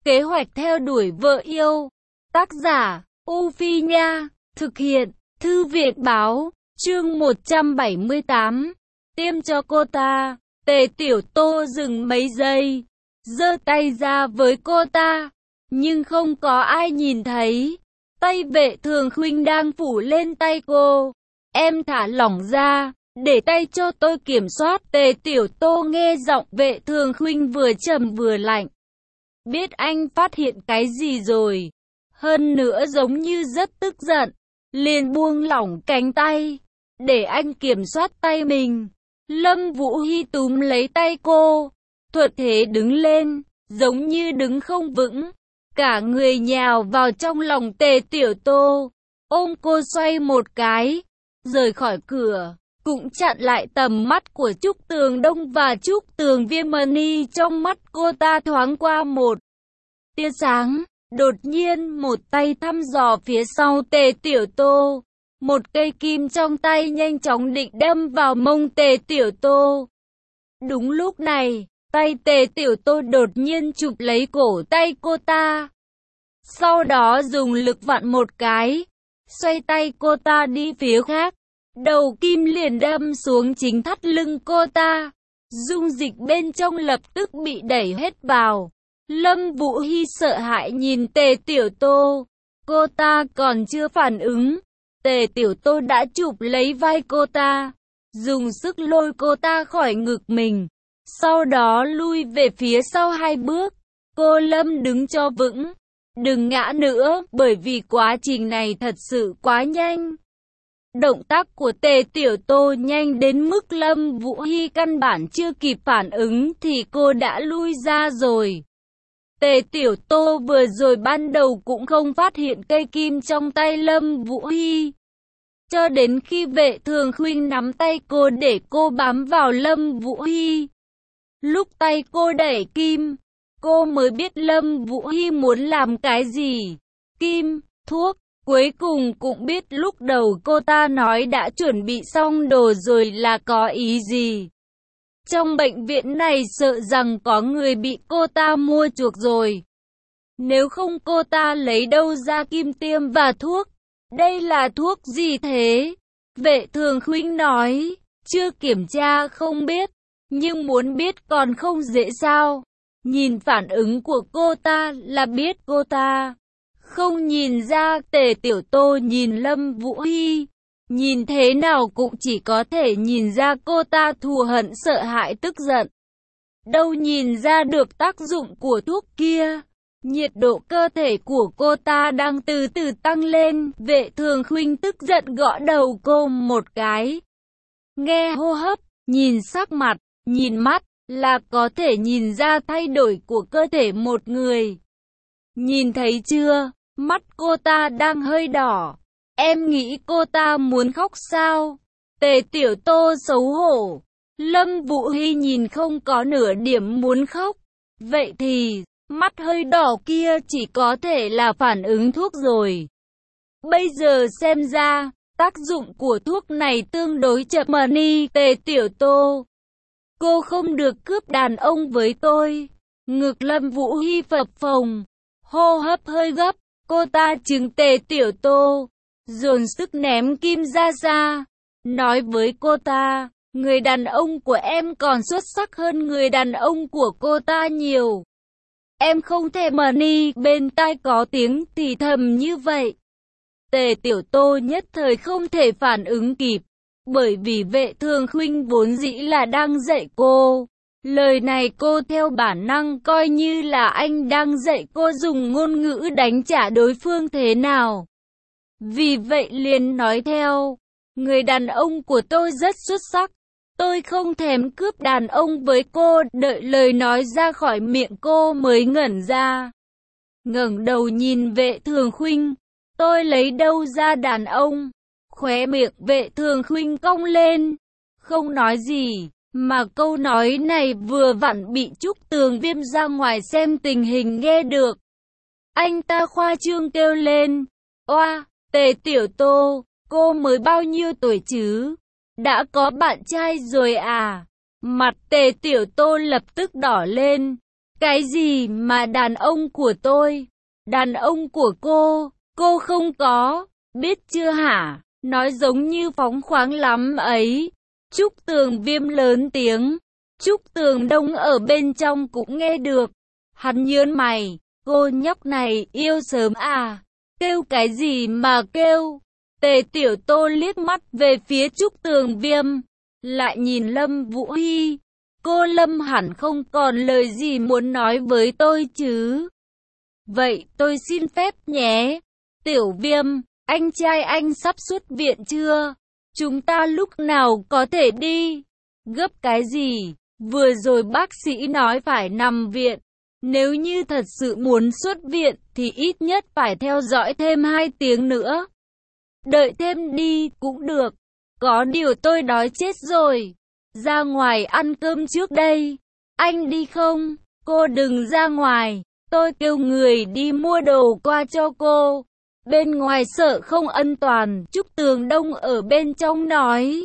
Kế hoạch theo đuổi vợ yêu. Tác giả, U Phi Nha. Thực hiện, Thư viện Báo. Chương 178. Tiêm cho cô ta. Tề Tiểu Tô dừng mấy giây, giơ tay ra với cô ta, nhưng không có ai nhìn thấy. Tay Vệ Thường Khuynh đang phủ lên tay cô. Em thả lỏng ra, để tay cho tôi kiểm soát. Tề Tiểu Tô nghe giọng Vệ Thường Khuynh vừa trầm vừa lạnh. Biết anh phát hiện cái gì rồi. Hơn nữa giống như rất tức giận, liền buông lỏng cánh tay, để anh kiểm soát tay mình. Lâm Vũ Hi túm lấy tay cô, thuận thế đứng lên, giống như đứng không vững. Cả người nhào vào trong lòng Tề Tiểu Tô, ôm cô xoay một cái, rời khỏi cửa, cũng chặn lại tầm mắt của Trúc Tường Đông và Trúc Tường Viêm. Mani trong mắt cô ta thoáng qua một tia sáng. Đột nhiên một tay thăm dò phía sau Tề Tiểu Tô. Một cây kim trong tay nhanh chóng định đâm vào mông Tề Tiểu Tô. Đúng lúc này, tay Tề Tiểu Tô đột nhiên chụp lấy cổ tay cô ta. Sau đó dùng lực vặn một cái, xoay tay cô ta đi phía khác. Đầu kim liền đâm xuống chính thắt lưng cô ta. Dung dịch bên trong lập tức bị đẩy hết vào. Lâm Vũ Hi sợ hãi nhìn Tề Tiểu Tô. Cô ta còn chưa phản ứng, Tề Tiểu Tô đã chụp lấy vai cô ta, dùng sức lôi cô ta khỏi ngực mình, sau đó lui về phía sau 2 bước. Cô Lâm đứng cho vững, đừng ngã nữa, bởi vì quá trình này thật sự quá nhanh. Động tác của Tề Tiểu Tô nhanh đến mức Lâm Vũ Hi căn bản chưa kịp phản ứng thì cô đã lui ra rồi. Tề Tiểu Tô vừa rồi ban đầu cũng không phát hiện cây kim trong tay Lâm Vũ Hi. Cho đến khi Vệ Thường Khuynh nắm tay cô để cô bám vào Lâm Vũ Hi. Lúc tay cô đẩy kim, cô mới biết Lâm Vũ Hi muốn làm cái gì. Kim, thuốc, cuối cùng cũng biết lúc đầu cô ta nói đã chuẩn bị xong đồ rồi là có ý gì. Trong bệnh viện này sợ rằng có người bị cô ta mua chuộc rồi. Nếu không cô ta lấy đâu ra kim tiêm và thuốc? Đây là thuốc gì thế? Vệ Thường Khuynh nói, chưa kiểm tra không biết, nhưng muốn biết còn không dễ sao? Nhìn phản ứng của cô ta là biết cô ta không nhìn ra. Tề Tiểu Tô nhìn Lâm Vũ Hi, nhìn thế nào cũng chỉ có thể nhìn ra cô ta thù hận, sợ hãi, tức giận. Đâu nhìn ra được tác dụng của thuốc kia. Nhiệt độ cơ thể của cô ta đang từ từ tăng lên. Vệ Thường Khuynh tức giận gõ đầu cô một cái. Nghe hô hấp, nhìn sắc mặt, nhìn mắt là có thể nhìn ra thay đổi của cơ thể một người. Nhìn thấy chưa? Mắt cô ta đang hơi đỏ. Em nghĩ cô ta muốn khóc sao? Tề Tiểu Tô xấu hổ. Lâm Vũ Hi nhìn không có nửa điểm muốn khóc. Vậy thì, mắt hơi đỏ kia chỉ có thể là phản ứng thuốc rồi. Bây giờ xem ra, tác dụng của thuốc này tương đối chậm. Mani, Tề Tiểu Tô, cô không được cướp đàn ông với tôi. Ngực Lâm Vũ Hi phập phồng, hô hấp hơi gấp. Cô ta trừng Tề Tiểu Tô, dồn sức ném kim ra xa, nói với cô ta, người đàn ông của em còn xuất sắc hơn người đàn ông của cô ta nhiều. Em không thể. Mani bên tai có tiếng thì thầm như vậy. Tề Tiểu Tô nhất thời không thể phản ứng kịp, bởi vì Vệ Thường Khuynh vốn dĩ là đang dạy cô. Lời này cô theo bản năng coi như là anh đang dạy cô dùng ngôn ngữ đánh trả đối phương thế nào. Vì vậy liền nói theo, người đàn ông của tôi rất xuất sắc, tôi không thèm cướp đàn ông với cô. Đợi lời nói ra khỏi miệng cô mới ngẩn ra, ngẩng đầu nhìn Vệ Thường Khuynh. Tôi lấy đâu ra đàn ông? Khóe miệng Vệ Thường Khuynh cong lên, không nói gì. Mà câu nói này vừa vặn bị Trúc Tường Viêm ra ngoài xem tình hình nghe được. Anh ta khoa trương kêu lên, oa, Tề Tiểu Tô, cô mới bao nhiêu tuổi chứ? Đã có bạn trai rồi à? Mặt Tề Tiểu Tô lập tức đỏ lên, Cái gì mà đàn ông của tôi? Đàn ông của cô không có, biết chưa hả? Nói giống như phóng khoáng lắm ấy. Trúc Tường Viêm lớn tiếng. Trúc Tường Đông ở bên trong cũng nghe được. Hắn nhớn mày, cô nhóc này yêu sớm à? Kêu cái gì mà kêu? Tề Tiểu Tô liếc mắt về phía Trúc Tường Viêm, lại nhìn Lâm Vũ Hy. Cô Lâm hẳn không còn lời gì muốn nói với tôi chứ. Vậy tôi xin phép nhé. Tiểu Viêm, anh trai anh sắp xuất viện chưa? Chúng ta lúc nào có thể đi? Gấp cái gì? Vừa rồi bác sĩ nói phải nằm viện. Nếu như thật sự muốn xuất viện thì ít nhất phải theo dõi thêm 2 tiếng nữa. Đợi thêm đi cũng được. Có điều tôi đói chết rồi. Ra ngoài ăn cơm trước đây. Anh đi không? Cô đừng ra ngoài. Tôi kêu người đi mua đồ qua cho cô. Bên ngoài sợ không an toàn, Trúc Tường Đông ở bên trong nói.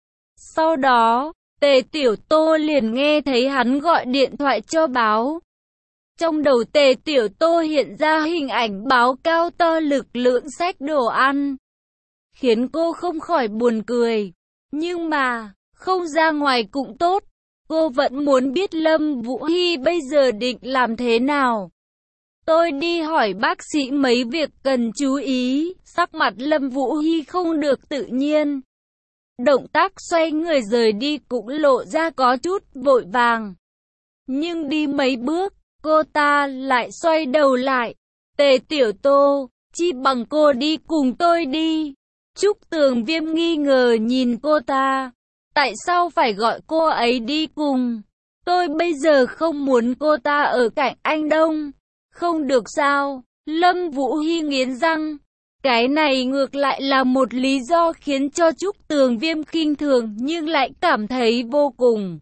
Sau đó, Tề Tiểu Tô liền nghe thấy hắn gọi điện thoại cho báo. Trong đầu Tề Tiểu Tô hiện ra hình ảnh báo cao to lực lượng xách đồ ăn, khiến cô không khỏi buồn cười. Nhưng mà, không ra ngoài cũng tốt, cô vẫn muốn biết Lâm Vũ Hy bây giờ định làm thế nào. Tôi đi hỏi bác sĩ mấy việc cần chú ý. Sắc mặt Lâm Vũ Hy không được tự nhiên. Động tác xoay người rời đi cũng lộ ra có chút vội vàng. Nhưng đi mấy bước, cô ta lại xoay đầu lại. Tề Tiểu Tô, chi bằng cô đi cùng tôi đi. Trúc Tường Viêm nghi ngờ nhìn cô ta. Tại sao phải gọi cô ấy đi cùng? Tôi bây giờ không muốn cô ta ở cạnh anh Đông. Không được sao? Lâm Vũ Hy nghiến răng. Cái này ngược lại là một lý do khiến cho Trúc Tường Viêm khinh thường nhưng lại cảm thấy vô cùng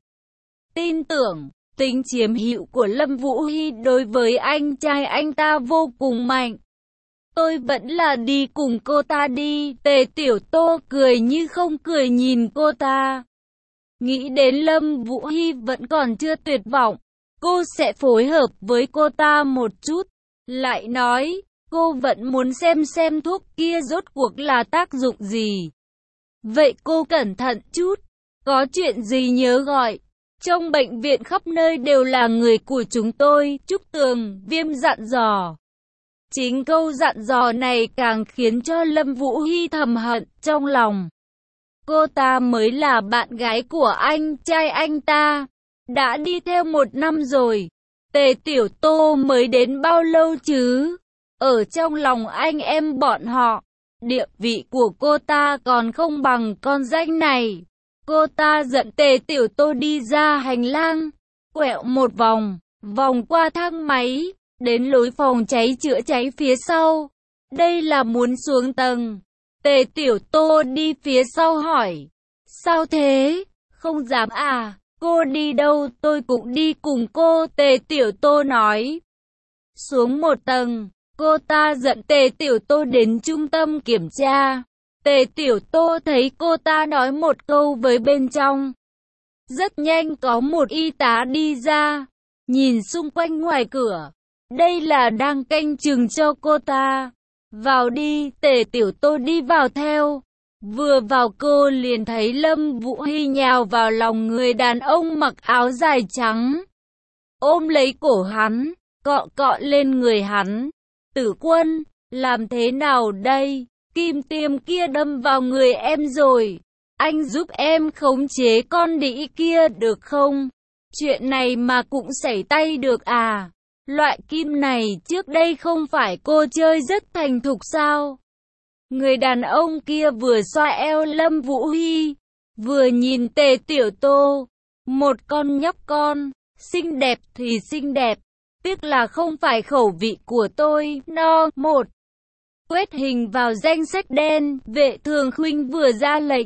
tin tưởng. Tính chiếm hữu của Lâm Vũ Hy đối với anh trai anh ta vô cùng mạnh. Tôi vẫn là đi cùng cô ta đi. Tề Tiểu Tô cười như không cười nhìn cô ta. Nghĩ đến Lâm Vũ Hy vẫn còn chưa tuyệt vọng, cô sẽ phối hợp với cô ta một chút. Lại nói, cô vẫn muốn xem thuốc kia rốt cuộc là tác dụng gì. Vậy cô cẩn thận chút, có chuyện gì nhớ gọi. Trong bệnh viện khắp nơi đều là người của chúng tôi, Trúc Tường Viêm dặn dò. Chính câu dặn dò này càng khiến cho Lâm Vũ Hy thầm hận trong lòng. Cô ta mới là bạn gái của anh trai anh ta. Đã đi theo 1 năm rồi. Tề Tiểu Tô mới đến bao lâu chứ? Ở trong lòng anh em bọn họ, địa vị của cô ta còn không bằng con danh này. Cô ta dẫn Tề Tiểu Tô đi ra hành lang, quẹo một vòng, vòng qua thang máy, đến lối phòng cháy chữa cháy phía sau. Đây là muốn xuống tầng. Tề Tiểu Tô đi phía sau hỏi. Sao thế? Không dám à? Cô đi đâu tôi cũng đi cùng cô, Tề Tiểu Tô nói. Xuống 1 tầng, cô ta dẫn Tề Tiểu Tô đến trung tâm kiểm tra. Tề Tiểu Tô thấy cô ta nói một câu với bên trong. Rất nhanh có một y tá đi ra, nhìn xung quanh ngoài cửa. Đây là đang canh chừng cho cô ta. Vào đi, Tề Tiểu Tô đi vào theo. Vừa vào cô liền thấy Lâm Vũ Hy nhào vào lòng người đàn ông mặc áo dài trắng. Ôm lấy cổ hắn, cọ cọ lên người hắn. Tử Quân, làm thế nào đây? Kim tiêm kia đâm vào người em rồi. Anh giúp em khống chế con đĩ kia được không? Chuyện này mà cũng xảy tay được à? Loại kim này trước đây không phải cô chơi rất thành thục sao? Người đàn ông kia vừa xoa eo Lâm Vũ Hy, vừa nhìn Tề Tiểu Tô. Một con nhóc con, xinh đẹp thì xinh đẹp, tiếc là không phải khẩu vị của tôi. No. 1. Quét hình vào danh sách đen, Vệ Thường Khuynh vừa ra lệnh.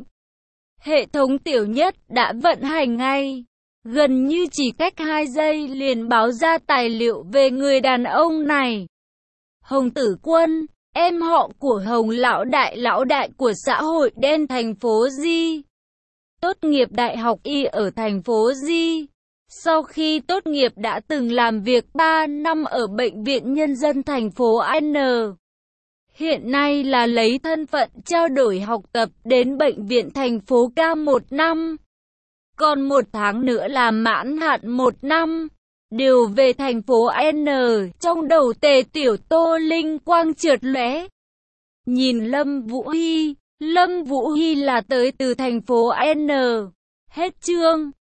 Hệ thống tiểu nhất đã vận hành ngay. Gần như chỉ cách 2 giây liền báo ra tài liệu về người đàn ông này. Hồng Tử Quân, em họ của Hồng lão đại của xã hội đen thành phố Di. Tốt nghiệp đại học Y ở thành phố Di. Sau khi tốt nghiệp đã từng làm việc 3 năm ở Bệnh viện Nhân dân thành phố N. Hiện nay là lấy thân phận trao đổi học tập đến Bệnh viện thành phố K 1 năm. Còn 1 tháng nữa là mãn hạn 1 năm. Điều về thành phố N, trong đầu Tề Tiểu Tô linh quang chợt lóe. Nhìn Lâm Vũ Hy. Lâm Vũ Hy là tới từ thành phố N. Hết chương.